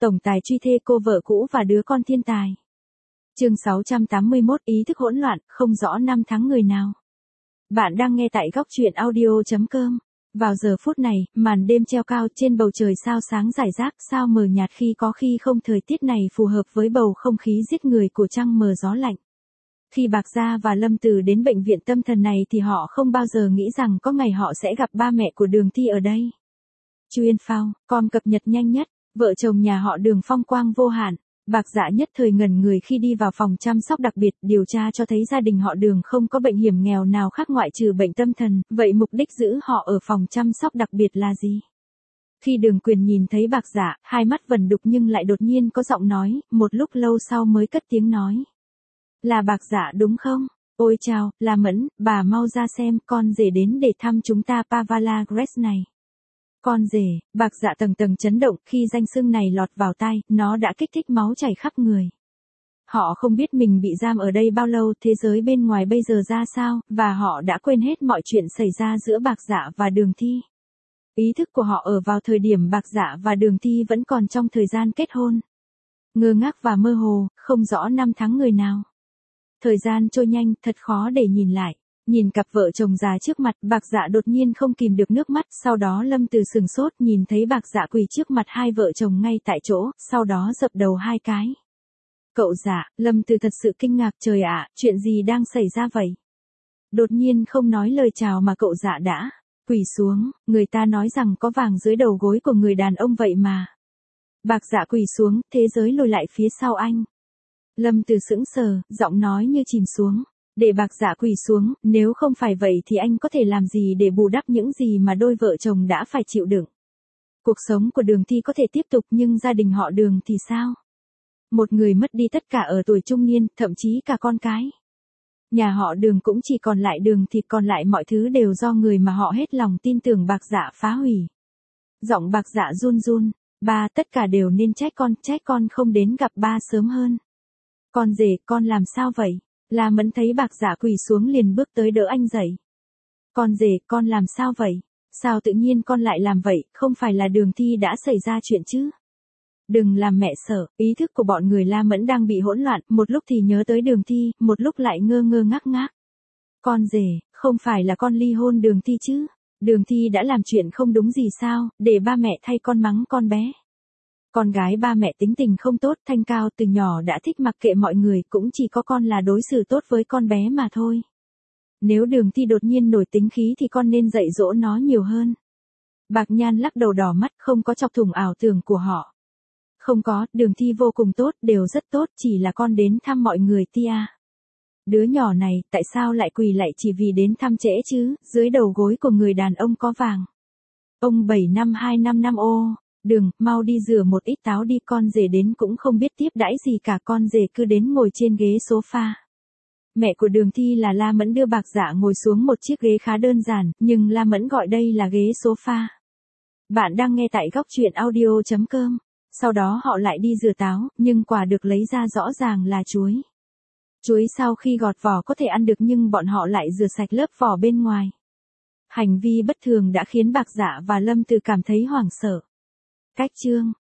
tổng tài truy thê cô vợ cũ và đứa con thiên tài. Chương 681 ý thức hỗn loạn, không rõ năm tháng người nào. Bạn đang nghe tại góc truyện audio.com. Vào giờ phút này, màn đêm treo cao trên bầu trời sao sáng rải rác, sao mờ nhạt khi có khi không, thời tiết này phù hợp với bầu không khí giết người của trăng mờ gió lạnh. Khi Bạc Gia và Lâm Từ đến bệnh viện tâm thần này thì họ không bao giờ nghĩ rằng có ngày họ sẽ gặp ba mẹ của Đường Thi ở đây. Chuyên phao, com cập nhật nhanh nhất, vợ chồng nhà họ Đường phong quang vô hạn. Bạc Dạ nhất thời ngẩn người khi đi vào phòng chăm sóc đặc biệt, điều tra cho thấy gia đình họ Đường không có bệnh hiểm nghèo nào khác ngoại trừ bệnh tâm thần, vậy mục đích giữ họ ở phòng chăm sóc đặc biệt là gì? Khi Đường Quyền nhìn thấy Bạc Dạ, hai mắt vẩn đục nhưng lại đột nhiên có giọng nói, một lúc lâu sau mới cất tiếng nói. Là Bạc Dạ đúng không? Ôi chào, là Mẫn, bà mau ra xem, con rể đến để thăm chúng ta Pavala Grace này. Con rể, Bạc Dạ tầng tầng chấn động, khi danh xưng này lọt vào tai, nó đã kích thích máu chảy khắp người. Họ không biết mình bị giam ở đây bao lâu, thế giới bên ngoài bây giờ ra sao, và họ đã quên hết mọi chuyện xảy ra giữa Bạc Dạ và Đường Thi. Ý thức của họ ở vào thời điểm Bạc Dạ và Đường Thi vẫn còn trong thời gian kết hôn. Ngơ ngác và mơ hồ, không rõ năm tháng người nào. Thời gian trôi nhanh, thật khó để nhìn lại. Nhìn cặp vợ chồng già trước mặt, Bạc Dạ đột nhiên không kìm được nước mắt, sau đó Lâm Từ sừng sốt nhìn thấy Bạc Dạ quỳ trước mặt hai vợ chồng ngay tại chỗ, sau đó dập đầu hai cái. Cậu Dạ, Lâm Từ thật sự kinh ngạc, trời ạ, chuyện gì đang xảy ra vậy? Đột nhiên không nói lời chào mà cậu Dạ đã quỳ xuống, người ta nói rằng có vàng dưới đầu gối của người đàn ông vậy mà. Bạc Dạ quỳ xuống, thế giới lùi lại phía sau anh. Lâm Từ sững sờ, giọng nói như chìm xuống. Để Bạc Dạ quỳ xuống, nếu không phải vậy thì anh có thể làm gì để bù đắp những gì mà đôi vợ chồng đã phải chịu đựng. Cuộc sống của Đường Thi có thể tiếp tục nhưng gia đình họ Đường thì sao? Một người mất đi tất cả ở tuổi trung niên, thậm chí cả con cái. Nhà họ Đường cũng chỉ còn lại Đường Thịt, còn lại mọi thứ đều do người mà họ hết lòng tin tưởng Bạc Dạ phá hủy. Giọng Bạc Dạ run run, ba, tất cả đều nên trách con không đến gặp ba sớm hơn. Con rể, con làm sao vậy? La Mẫn thấy Bạc Dạ quỳ xuống liền bước tới đỡ anh dậy. Con rể, con làm sao vậy? Sao tự nhiên con lại làm vậy, không phải là Đường Thi đã xảy ra chuyện chứ? Đừng làm mẹ sợ, ý thức của bọn người La Mẫn đang bị hỗn loạn, một lúc thì nhớ tới Đường Thi, một lúc lại ngơ ngơ ngác ngác. Con rể, không phải là con ly hôn Đường Thi chứ? Đường Thi đã làm chuyện không đúng gì sao, để ba mẹ thay con mắng con bé. Con gái ba mẹ tính tình không tốt, Thanh Cao từ nhỏ đã thích mặc kệ mọi người, cũng chỉ có con là đối xử tốt với con bé mà thôi. Nếu Đường Thi đột nhiên nổi tính khí thì con nên dạy dỗ nó nhiều hơn. Bạc Nhan lắc đầu đỏ mắt, không có chọc thủng ảo tưởng của họ. Không có, Đường Thi vô cùng tốt, đều rất tốt, chỉ là con đến thăm mọi người tia. Đứa nhỏ này, tại sao lại quỳ lại chỉ vì đến thăm trễ chứ, dưới đầu gối của người đàn ông có vàng. Ông 75255 ô. Đường, mau đi rửa một ít táo đi, con rể đến cũng không biết tiếp đãi gì cả, con rể cứ đến ngồi trên ghế sofa. Mẹ của Đường Thi là La Mẫn đưa Bạc Dạ ngồi xuống một chiếc ghế khá đơn giản, nhưng La Mẫn gọi đây là ghế sofa. Bạn đang nghe tại góc truyện audio.com. Sau đó họ lại đi rửa táo, nhưng quả được lấy ra rõ ràng là chuối. Chuối sau khi gọt vỏ có thể ăn được nhưng bọn họ lại rửa sạch lớp vỏ bên ngoài. Hành vi bất thường đã khiến Bạc Dạ và Lâm Từ cảm thấy hoảng sợ. Cách chương